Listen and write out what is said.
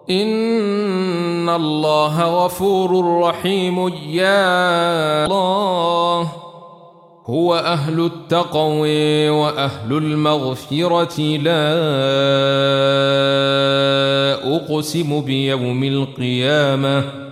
إن الله غفور رحيم. يا الله هو أهل التقوى وأهل المغفرة. لا أقسم بيوم القيامة